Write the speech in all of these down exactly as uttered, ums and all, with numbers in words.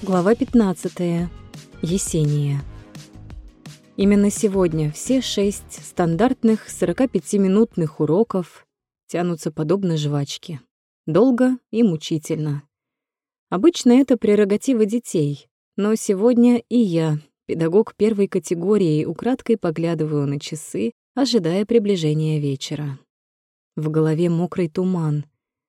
Глава пятнадцатая. Есения. Именно сегодня все шесть стандартных сорокапятиминутных уроков тянутся подобно жвачке. Долго и мучительно. Обычно это прерогатива детей, но сегодня и я, педагог первой категории, украдкой поглядываю на часы, ожидая приближения вечера. В голове мокрый туман.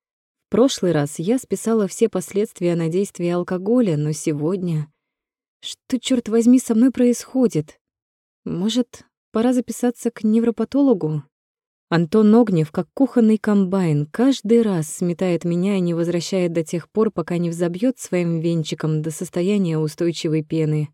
В прошлый раз я списала все последствия на действие алкоголя, но сегодня... Что, чёрт возьми, со мной происходит? Может, пора записаться к невропатологу? Антон Огнев, как кухонный комбайн, каждый раз сметает меня и не возвращает до тех пор, пока не взобьёт своим венчиком до состояния устойчивой пены.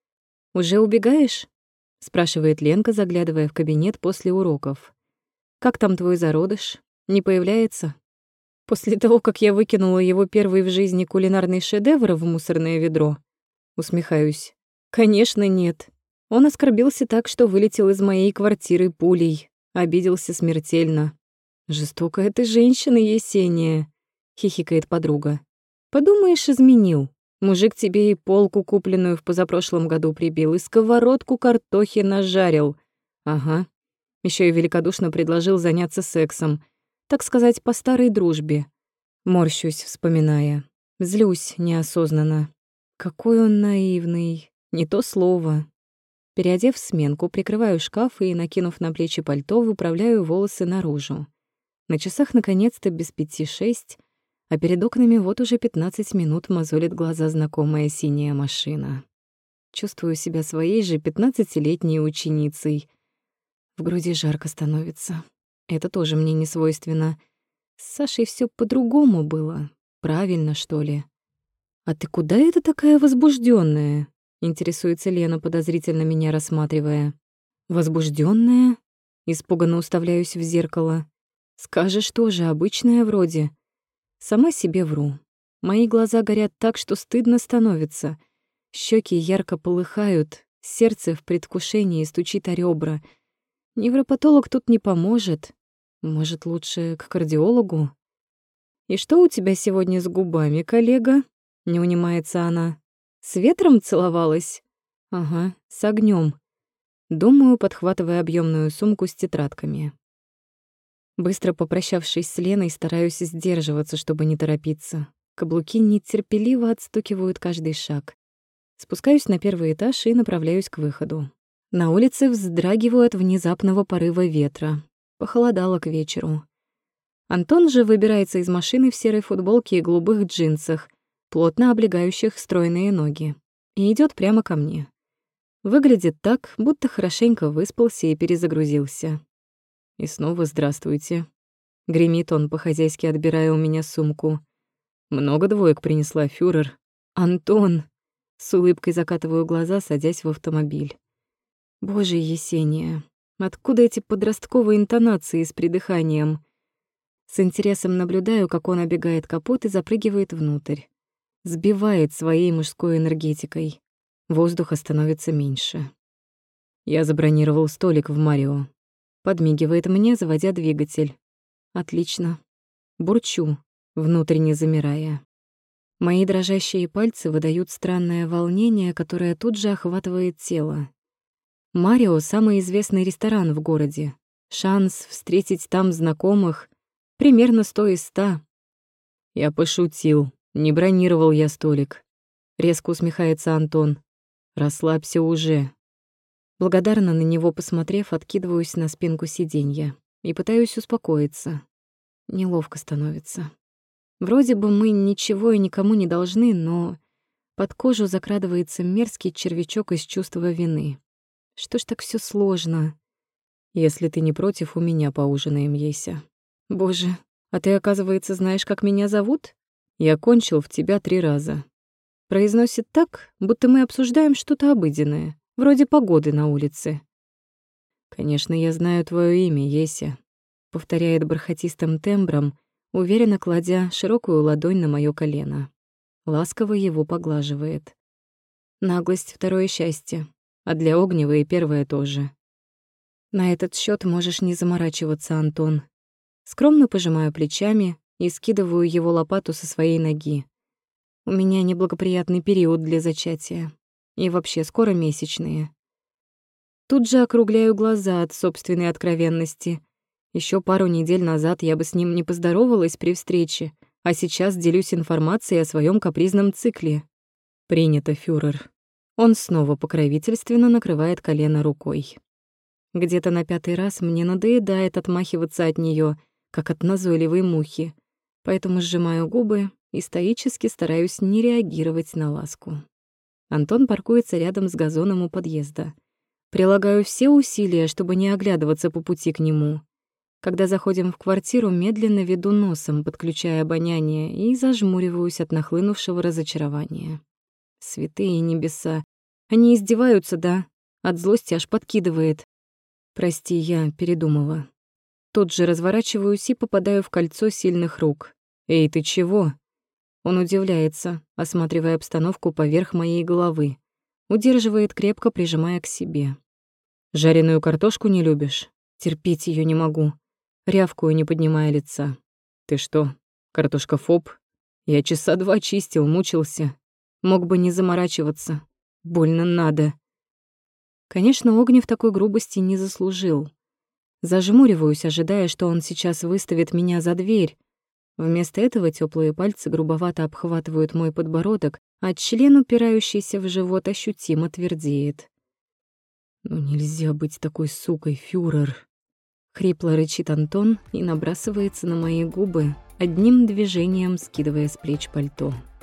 «Уже убегаешь?» — спрашивает Ленка, заглядывая в кабинет после уроков. «Как там твой зародыш? Не появляется?» После того, как я выкинула его первый в жизни кулинарный шедевр в мусорное ведро, усмехаюсь. Конечно, нет. Он оскорбился так, что вылетел из моей квартиры пулей, обиделся смертельно. «Жестокая ты женщина, Есения», — хихикает подруга. «Подумаешь, изменил. Мужик тебе и полку, купленную в позапрошлом году, прибил, и сковородку картохи нажарил. Ага. Ещё и великодушно предложил заняться сексом. Так сказать, по старой дружбе. Морщусь, вспоминая. Злюсь неосознанно. Какой он наивный. Не то слово. Переодев сменку, прикрываю шкаф и, накинув на плечи пальто, выправляю волосы наружу. На часах наконец-то без пяти шесть, а перед окнами вот уже пятнадцать минут мозолит глаза знакомая синяя машина. Чувствую себя своей же пятнадцатилетней ученицей. В груди жарко становится. Это тоже мне не свойственно. С Сашей всё по-другому было. Правильно, что ли? «А ты куда это такая возбуждённая?» — интересуется Лена, подозрительно меня рассматривая. «Возбуждённая?» — испуганно уставляюсь в зеркало. «Скажешь тоже, обычная вроде». Сама себе вру. Мои глаза горят так, что стыдно становится. Щёки ярко полыхают, сердце в предвкушении стучит о ребра. Невропатолог тут не поможет. Может, лучше к кардиологу? «И что у тебя сегодня с губами, коллега?» — не унимается она. «С ветром целовалась?» «Ага, с огнём». Думаю, подхватывая объёмную сумку с тетрадками. Быстро попрощавшись с Леной, стараюсь сдерживаться, чтобы не торопиться. Каблуки нетерпеливо отстукивают каждый шаг. Спускаюсь на первый этаж и направляюсь к выходу. На улице вздрагиваю от внезапного порыва ветра. Похолодало к вечеру. Антон же выбирается из машины в серой футболке и голубых джинсах, плотно облегающих стройные ноги, и идёт прямо ко мне. Выглядит так, будто хорошенько выспался и перезагрузился. И снова «здравствуйте». Гремит он, по-хозяйски отбирая у меня сумку. «Много двоек принесла, фюрер». «Антон!» С улыбкой закатываю глаза, садясь в автомобиль. Боже, Есения, откуда эти подростковые интонации с придыханием? С интересом наблюдаю, как он оббегает капот и запрыгивает внутрь. Сбивает своей мужской энергетикой. Воздуха становится меньше. Я забронировал столик в Марио. Подмигивает мне, заводя двигатель. Отлично. Бурчу, внутренне замирая. Мои дрожащие пальцы выдают странное волнение, которое тут же охватывает тело. Марио — самый известный ресторан в городе. Шанс встретить там знакомых примерно сто из ста. Я пошутил, не бронировал я столик. Резко усмехается Антон. Расслабься уже. Благодарно на него посмотрев, откидываюсь на спинку сиденья и пытаюсь успокоиться. Неловко становится. Вроде бы мы ничего и никому не должны, но под кожу закрадывается мерзкий червячок из чувства вины. Что ж так всё сложно? Если ты не против, у меня поужинаем, Еся. Боже, а ты, оказывается, знаешь, как меня зовут? Я кончил в тебя три раза. Произносит так, будто мы обсуждаем что-то обыденное, вроде погоды на улице. Конечно, я знаю твоё имя, Еся, повторяет бархатистым тембром, уверенно кладя широкую ладонь на моё колено. Ласково его поглаживает. Наглость — второе счастье. А для Огнева и первое тоже. На этот счёт можешь не заморачиваться, Антон. Скромно пожимаю плечами и скидываю его лопату со своей ноги. У меня неблагоприятный период для зачатия. И вообще скоро месячные. Тут же округляю глаза от собственной откровенности. Еще пару недель назад я бы с ним не поздоровалась при встрече, а сейчас делюсь информацией о своем капризном цикле. Принято, фюрер. Он снова покровительственно накрывает колено рукой. Где-то на пятый раз мне надоедает отмахиваться от нее, как от назойливой мухи, поэтому сжимаю губы и стоически стараюсь не реагировать на ласку. Антон паркуется рядом с газоном у подъезда. Прилагаю все усилия, чтобы не оглядываться по пути к нему. Когда заходим в квартиру, медленно веду носом, подключая обоняние, и зажмуриваюсь от нахлынувшего разочарования. Святые небеса. Они издеваются, да? От злости аж подкидывает. Прости, я передумала. Тут же разворачиваюсь и попадаю в кольцо сильных рук. «Эй, ты чего?» Он удивляется, осматривая обстановку поверх моей головы. Удерживает, крепко прижимая к себе. «Жареную картошку не любишь? Терпеть ее не могу». Рявкую, не поднимая лица. «Ты что, картошкофоб? Я часа два чистил, мучился. Мог бы не заморачиваться. Больно надо». Конечно, Огнев такой грубости не заслужил. Зажмуриваюсь, ожидая, что он сейчас выставит меня за дверь. Вместо этого теплые пальцы грубовато обхватывают мой подбородок, а член, упирающийся в живот, ощутимо твердеет. «Ну нельзя быть такой сукой, фюрер!» Хрипло рычит Антон и набрасывается на мои губы, одним движением скидывая с плеч пальто.